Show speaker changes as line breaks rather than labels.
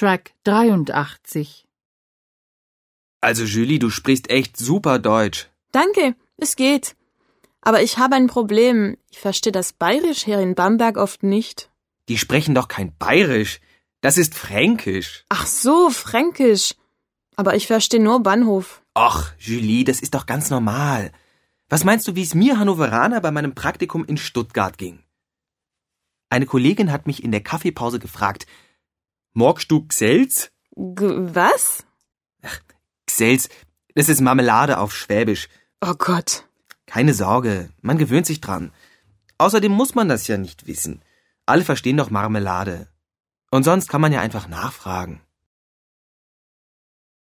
Track 83.
Also Julie, du sprichst echt super Deutsch.
Danke, es geht. Aber ich habe ein Problem. Ich verstehe das Bayerisch hier in Bamberg oft nicht.
Die sprechen doch kein Bayerisch. Das ist Fränkisch.
Ach so, Fränkisch. Aber ich verstehe nur Bahnhof.
Ach, Julie, das ist doch ganz normal. Was meinst du, wie es mir Hannoveraner bei meinem Praktikum in Stuttgart ging? Eine Kollegin hat mich in der Kaffeepause gefragt, magst du Gselz?
Was?
Gselz, das ist Marmelade auf Schwäbisch.
Oh Gott.
Keine Sorge, man gewöhnt sich dran. Außerdem muss man das ja nicht wissen. Alle verstehen doch Marmelade. Und sonst kann man ja einfach nachfragen.